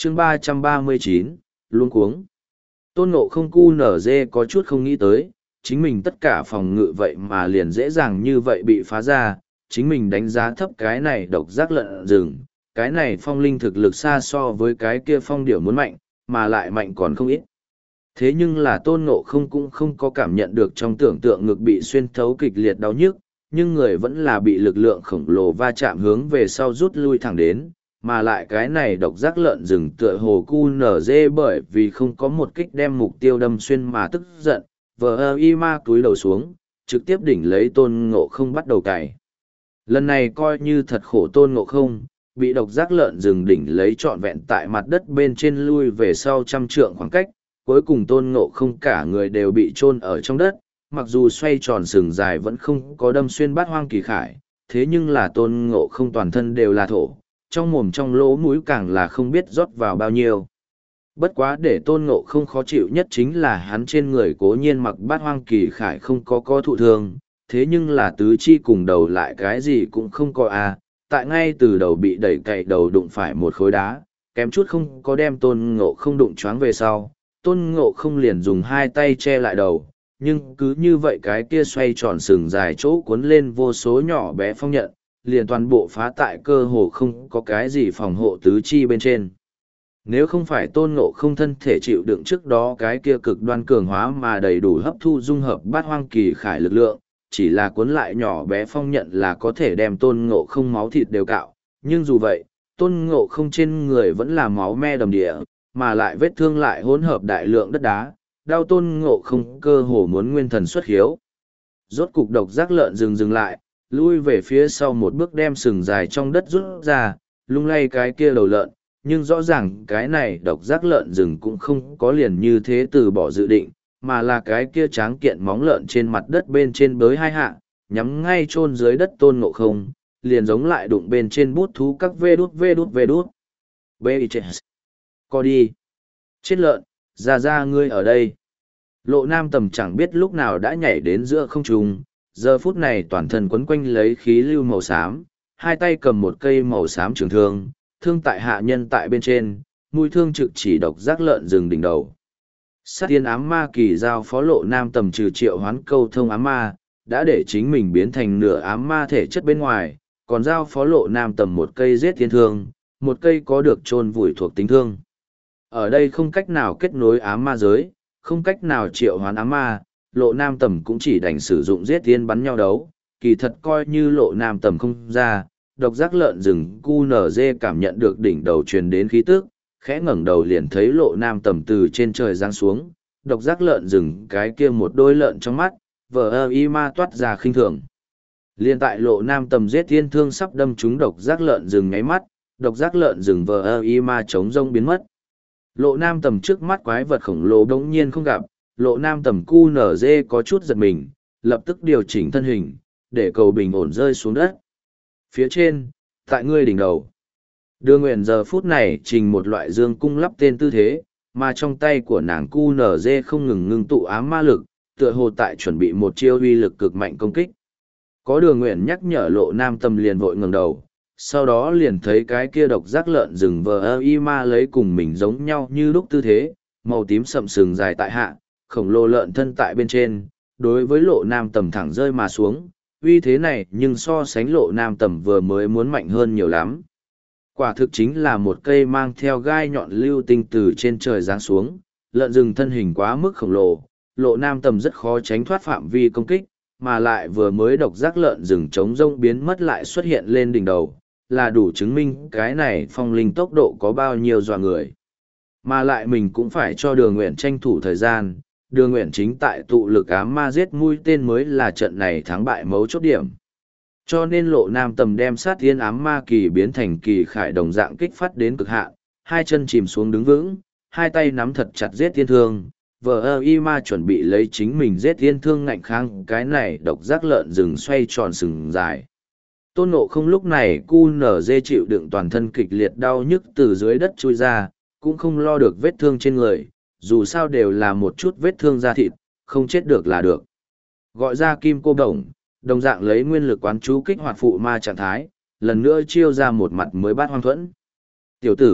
chương 339, luống cuống. Tôn Ngộ Không cu nở dê có chút không nghĩ tới, chính mình tất cả phòng ngự vậy mà liền dễ dàng như vậy bị phá ra, chính mình đánh giá thấp cái này độc giác lợn rừng, cái này phong linh thực lực xa so với cái kia phong điểu muốn mạnh, mà lại mạnh còn không ít. Thế nhưng là Tôn Ngộ Không cũng không có cảm nhận được trong tưởng tượng ngực bị xuyên thấu kịch liệt đau nhức, nhưng người vẫn là bị lực lượng khổng lồ va chạm hướng về sau rút lui thẳng đến, mà lại cái này độc giác lợn rừng tựa hồ cu nở dê bởi vì không có một kích đem mục tiêu đâm xuyên mà tức giận, vờ y ma túi đầu xuống, trực tiếp đỉnh lấy Tôn Ngộ Không bắt đầu cày. Lần này coi như thật khổ Tôn Ngộ Không, bị độc giác lợn rừng đỉnh lấy trọn vẹn tại mặt đất bên trên lui về sau trăm trượng khoảng cách, cuối cùng Tôn Ngộ Không cả người đều bị chôn ở trong đất, mặc dù xoay tròn sừng dài vẫn không có đâm xuyên bát hoang kỳ khải, thế nhưng là Tôn Ngộ Không toàn thân đều là thổ, trong mồm trong lỗ mũi càng là không biết rót vào bao nhiêu. Bất quá để Tôn Ngộ Không khó chịu nhất chính là hắn trên người cố nhiên mặc bát hoang kỳ khải không có thụ thương, thế nhưng là tứ chi cùng đầu lại cái gì cũng không có tại ngay từ đầu bị đẩy cậy đầu đụng phải một khối đá, kém chút không có đem Tôn Ngộ Không đụng choáng về sau, Tôn Ngộ Không liền dùng hai tay che lại đầu, nhưng cứ như vậy cái kia xoay tròn sừng dài chỗ cuốn lên vô số nhỏ bé phong nhận, liền toàn bộ phá tại cơ hồ không có cái gì phòng hộ tứ chi bên trên. Nếu không phải Tôn Ngộ Không thân thể chịu đựng trước đó cái kia cực đoan cường hóa mà đầy đủ hấp thu dung hợp bát hoang kỳ khải lực lượng, chỉ là cuốn lại nhỏ bé phong nhận là có thể đem Tôn Ngộ Không máu thịt đều cạo, nhưng dù vậy, Tôn Ngộ Không trên người vẫn là máu me đầm địa, mà lại vết thương lại hỗn hợp đại lượng đất đá, đau Tôn Ngộ Không cơ hồ muốn nguyên thần xuất hiếu. Rốt cục độc giác lợn dừng lại, lui về phía sau một bước đem sừng dài trong đất rút ra, lung lay cái kia đầu lợn, nhưng rõ ràng cái này độc giác lợn rừng cũng không có liền như thế từ bỏ dự định, mà là cái kia tráng kiện móng lợn trên mặt đất bên trên bới hai hạ, nhắm ngay chôn dưới đất Tôn Ngộ Không, liền giống lại đụng bên trên bút thú các vê đút. Bê chết. Co đi. Chết lợn, ra ngươi ở đây. Lộ Nam Tầm chẳng biết lúc nào đã nhảy đến giữa không trung, giờ phút này toàn thân quấn quanh lấy khí lưu màu xám, hai tay cầm một cây màu xám trường thương, thương tại hạ nhân tại bên trên, mũi thương trực chỉ độc giác lợn rừng đỉnh đầu. Sát tiên ám ma kỳ giao phó Lộ Nam Tầm trừ triệu hoán câu thông ám ma, đã để chính mình biến thành nửa ám ma thể chất bên ngoài, còn giao phó Lộ Nam Tầm một cây giết tiên thương, một cây có được chôn vùi thuộc tính thương. Ở đây không cách nào kết nối ám ma giới, không cách nào triệu hoán ám ma, Lộ Nam Tầm cũng chỉ đành sử dụng giết tiên bắn nhau đấu, kỳ thật coi như Lộ Nam Tầm không ra, độc giác lợn rừng cu nở dê cảm nhận được đỉnh đầu truyền đến khí tức, khẽ ngẩng đầu liền thấy Lộ Nam Tầm từ trên trời giáng xuống, độc giác lợn rừng cái kia một đôi lợn trong mắt, vờ y ma toát ra khinh thường. Liên tại Lộ Nam Tầm giết thiên thương sắp đâm trúng độc giác lợn rừng nháy mắt, độc giác lợn rừng vờ y ma chống rông biến mất. Lộ Nam Tầm trước mắt quái vật khổng lồ đống nhiên không gặp, Lộ Nam Tầm cu nở dê có chút giật mình, lập tức điều chỉnh thân hình, để cầu bình ổn rơi xuống đất. Phía trên, tại ngươi đỉnh đầu. Đưa nguyện giờ phút này trình một loại dương cung lắp tên tư thế, mà trong tay của nàng cu nở dê không ngừng ngưng tụ ám ma lực, tựa hồ tại chuẩn bị một chiêu uy lực cực mạnh công kích. Có Đường Nguyện nhắc nhở Lộ Nam Tầm liền vội ngẩng đầu, sau đó liền thấy cái kia độc giác lợn rừng vờ y ma lấy cùng mình giống nhau như lúc tư thế, màu tím sậm sừng dài tại hạ, khổng lồ lợn thân tại bên trên, đối với Lộ Nam Tầm thẳng rơi mà xuống, uy thế này nhưng so sánh Lộ Nam Tầm vừa mới muốn mạnh hơn nhiều lắm. Quả thực chính là một cây mang theo gai nhọn lưu tinh từ trên trời giáng xuống, lợn rừng thân hình quá mức khổng lồ, Lộ Nam Tầm rất khó tránh thoát phạm vi công kích, mà lại vừa mới độc giác lợn rừng trống rông biến mất lại xuất hiện lên đỉnh đầu, là đủ chứng minh cái này phong linh tốc độ có bao nhiêu dọa người. Mà lại mình cũng phải cho Đường Nguyện tranh thủ thời gian, Đường Nguyện chính tại tụ lực ám ma giết mũi tên mới là trận này thắng bại mấu chốt điểm. Cho nên Lộ Nam Tầm đem sát thiên ám ma kỳ biến thành kỳ khải đồng dạng kích phát đến cực hạn, hai chân chìm xuống đứng vững, hai tay nắm thật chặt giết thiên thương, vờ y ma chuẩn bị lấy chính mình giết thiên thương ngạnh kháng cái này độc giác lợn rừng xoay tròn sừng dài. Tôn Ngộ Không lúc này cu nở dê chịu đựng toàn thân kịch liệt đau nhức từ dưới đất chui ra, cũng không lo được vết thương trên người, dù sao đều là một chút vết thương da thịt, không chết được là được. Gọi ra kim cô đồng, đồng dạng lấy nguyên lực quán chú kích hoạt phụ ma trạng thái, lần nữa chiêu ra một mặt mới bát hoang thuẫn. Tiểu tử,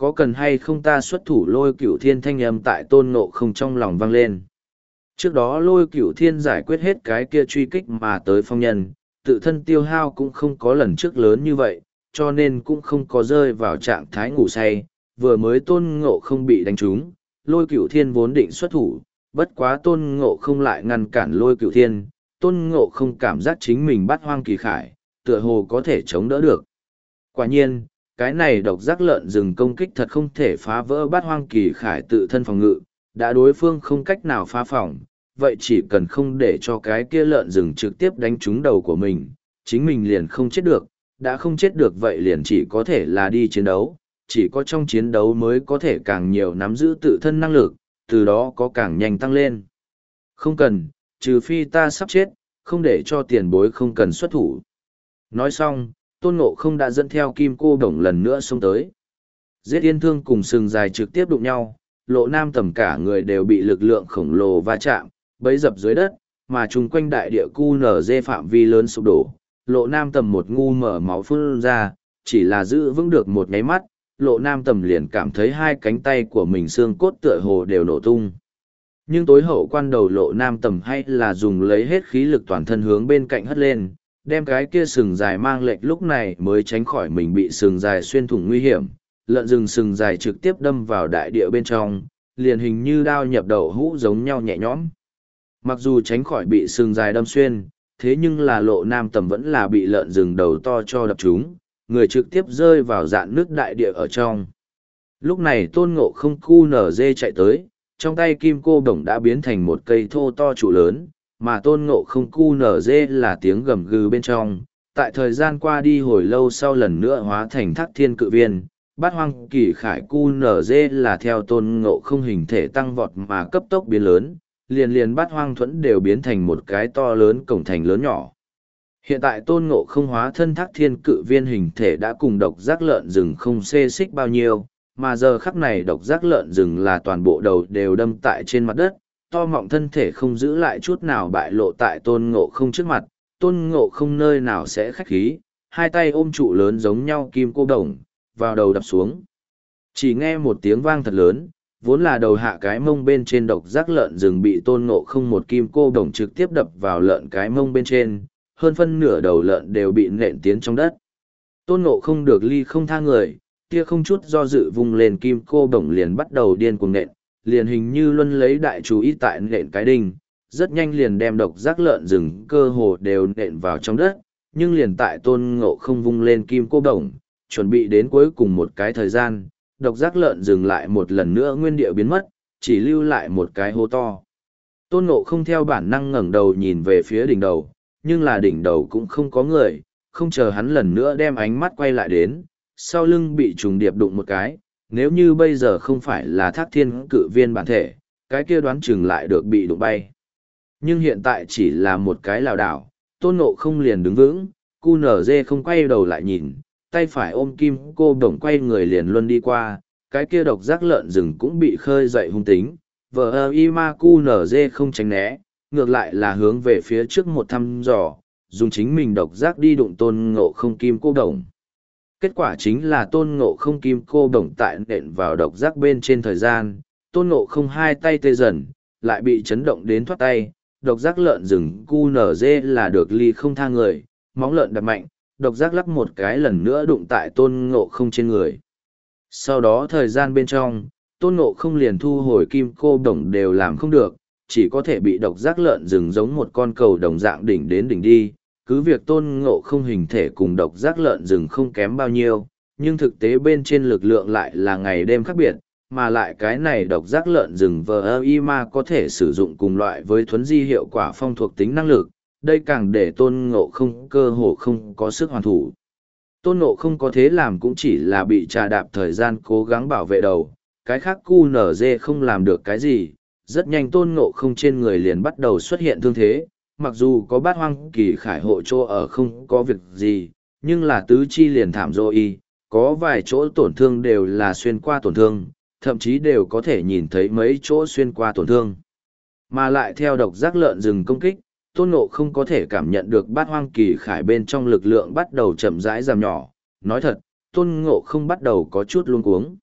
có cần hay không ta xuất thủ Lôi Cửu Thiên? Thanh âm tại Tôn Ngộ Không trong lòng vang lên. Trước đó Lôi Cửu Thiên giải quyết hết cái kia truy kích mà tới phong nhân, tự thân tiêu hao cũng không có lần trước lớn như vậy, cho nên cũng không có rơi vào trạng thái ngủ say. Vừa mới Tôn Ngộ Không bị đánh trúng, Lôi Cửu Thiên vốn định xuất thủ, bất quá Tôn Ngộ Không lại ngăn cản Lôi Cửu Thiên. Tôn Ngộ Không cảm giác chính mình bắt Hoang Kỳ Khải, tựa hồ có thể chống đỡ được. Quả nhiên, cái này độc giác lợn rừng công kích thật không thể phá vỡ Bát Hoang Kỳ Khải tự thân phòng ngự, đã đối phương không cách nào phá phòng, vậy chỉ cần không để cho cái kia lợn rừng trực tiếp đánh trúng đầu của mình, chính mình liền không chết được, đã không chết được vậy liền chỉ có thể là đi chiến đấu, chỉ có trong chiến đấu mới có thể càng nhiều nắm giữ tự thân năng lực, từ đó có càng nhanh tăng lên. Không cần, trừ phi ta sắp chết, không để cho tiền bối không cần xuất thủ. Nói xong, Tôn Ngộ Không đã dẫn theo Kim Cô Đồng lần nữa xông tới. Giết Yên Thương cùng sừng dài trực tiếp đụng nhau, Lộ Nam Tầm cả người đều bị lực lượng khổng lồ va chạm, bấy dập dưới đất, mà chung quanh đại địa QNZ phạm vi lớn sụp đổ. Lộ Nam Tầm một ngu mở máu phun ra, chỉ là giữ vững được một nháy mắt, Lộ Nam Tầm liền cảm thấy hai cánh tay của mình xương cốt tựa hồ đều nổ tung. Nhưng tối hậu quan đầu Lộ Nam Tầm hay là dùng lấy hết khí lực toàn thân hướng bên cạnh hất lên, đem cái kia sừng dài mang lệch, lúc này mới tránh khỏi mình bị sừng dài xuyên thủng nguy hiểm. Lợn rừng sừng dài trực tiếp đâm vào đại địa bên trong, liền hình như đao nhập đậu hũ giống nhau nhẹ nhõm. Mặc dù tránh khỏi bị sừng dài đâm xuyên, thế nhưng là Lộ Nam Tầm vẫn là bị lợn rừng đầu to cho đập trúng, người trực tiếp rơi vào dạn nước đại địa ở trong. Lúc này Tôn Ngộ Không QNZ chạy tới, trong tay Kim Cô Đồng đã biến thành một cây thô to trụ lớn, mà Tôn Ngộ Không QNZ là tiếng gầm gừ bên trong. Tại thời gian qua đi hồi lâu sau lần nữa hóa thành Thác Thiên Cự Viên, Bát Hoang Kỳ Khải QNZ là theo Tôn Ngộ Không hình thể tăng vọt mà cấp tốc biến lớn, liền Bát Hoang Thuẫn đều biến thành một cái to lớn cổng thành lớn nhỏ. Hiện tại Tôn Ngộ Không hóa thân Thác Thiên Cự Viên hình thể đã cùng độc giác lợn rừng không xê xích bao nhiêu, mà giờ khắc này độc giác lợn rừng là toàn bộ đầu đều đâm tại trên mặt đất, to mọng thân thể không giữ lại chút nào bại lộ tại Tôn Ngộ Không trước mặt. Tôn Ngộ Không nơi nào sẽ khách khí, hai tay ôm trụ lớn giống nhau Kim Cô Đồng, vào đầu đập xuống. Chỉ nghe một tiếng vang thật lớn, vốn là đầu hạ cái mông bên trên độc giác lợn rừng bị Tôn Ngộ Không một Kim Cô Đồng trực tiếp đập vào lợn cái mông bên trên, hơn phân nửa đầu lợn đều bị nện tiến trong đất. Tôn Ngộ Không được ly không tha người, kia không chút do dự vung lên Kim Cô Đồng liền bắt đầu điên cuồng nện, liền hình như luân lấy đại chú ý tại nện cái đinh, rất nhanh liền đem độc giác lợn rừng cơ hồ đều nện vào trong đất, nhưng liền tại Tôn Ngộ Không vung lên Kim Cô Đồng, chuẩn bị đến cuối cùng một cái thời gian, độc giác lợn rừng lại một lần nữa nguyên địa biến mất, chỉ lưu lại một cái hố to. Tôn Ngộ Không theo bản năng ngẩng đầu nhìn về phía đỉnh đầu, nhưng là đỉnh đầu cũng không có người, không chờ hắn lần nữa đem ánh mắt quay lại đến, sau lưng bị trùng điệp đụng một cái, nếu như bây giờ không phải là Thác Thiên Cự Viên bản thể, cái kia đoán chừng lại được bị đụng bay. Nhưng hiện tại chỉ là một cái lảo đảo, Tôn Ngộ Không liền đứng vững, QNZ không quay đầu lại nhìn, tay phải ôm Kim Cô Đồng quay người liền luân đi qua, cái kia độc giác lợn rừng cũng bị khơi dậy hung tính, vờ ima QNZ không tránh né, ngược lại là hướng về phía trước một thăm dò, dùng chính mình độc giác đi đụng Tôn Ngộ Không Kim Cô Đồng. Kết quả chính là Tôn Ngộ Không Kim Cô Đồng tại nện vào độc giác bên trên thời gian, Tôn Ngộ Không hai tay tê dần, lại bị chấn động đến thoát tay, độc giác lợn rừng QNZ là được ly không tha người, móng lợn đập mạnh, độc giác lắc một cái lần nữa đụng tại Tôn Ngộ Không trên người. Sau đó thời gian bên trong, Tôn Ngộ Không liền thu hồi Kim Cô Đồng đều làm không được, chỉ có thể bị độc giác lợn rừng giống một con cầu đồng dạng đỉnh đến đỉnh đi. Cứ việc Tôn Ngộ Không hình thể cùng độc giác lợn rừng không kém bao nhiêu, nhưng thực tế bên trên lực lượng lại là ngày đêm khác biệt, mà lại cái này độc giác lợn rừng VIMA có thể sử dụng cùng loại với thuấn di hiệu quả phong thuộc tính năng lực, đây càng để Tôn Ngộ Không cơ hồ không có sức hoàn thủ. Tôn Ngộ Không có thế làm cũng chỉ là bị trà đạp thời gian cố gắng bảo vệ đầu, cái khác QNZ không làm được cái gì, rất nhanh Tôn Ngộ Không trên người liền bắt đầu xuất hiện thương thế, mặc dù có Bát Hoang Kỳ Khải hộ chỗ ở không có việc gì, nhưng là tứ chi liền thảm rồi, có vài chỗ tổn thương đều là xuyên qua tổn thương, thậm chí đều có thể nhìn thấy mấy chỗ xuyên qua tổn thương. Mà lại theo độc giác lợn rừng công kích, Tôn Ngộ Không có thể cảm nhận được Bát Hoang Kỳ Khải bên trong lực lượng bắt đầu chậm rãi giảm nhỏ. Nói thật, Tôn Ngộ Không bắt đầu có chút luống cuống.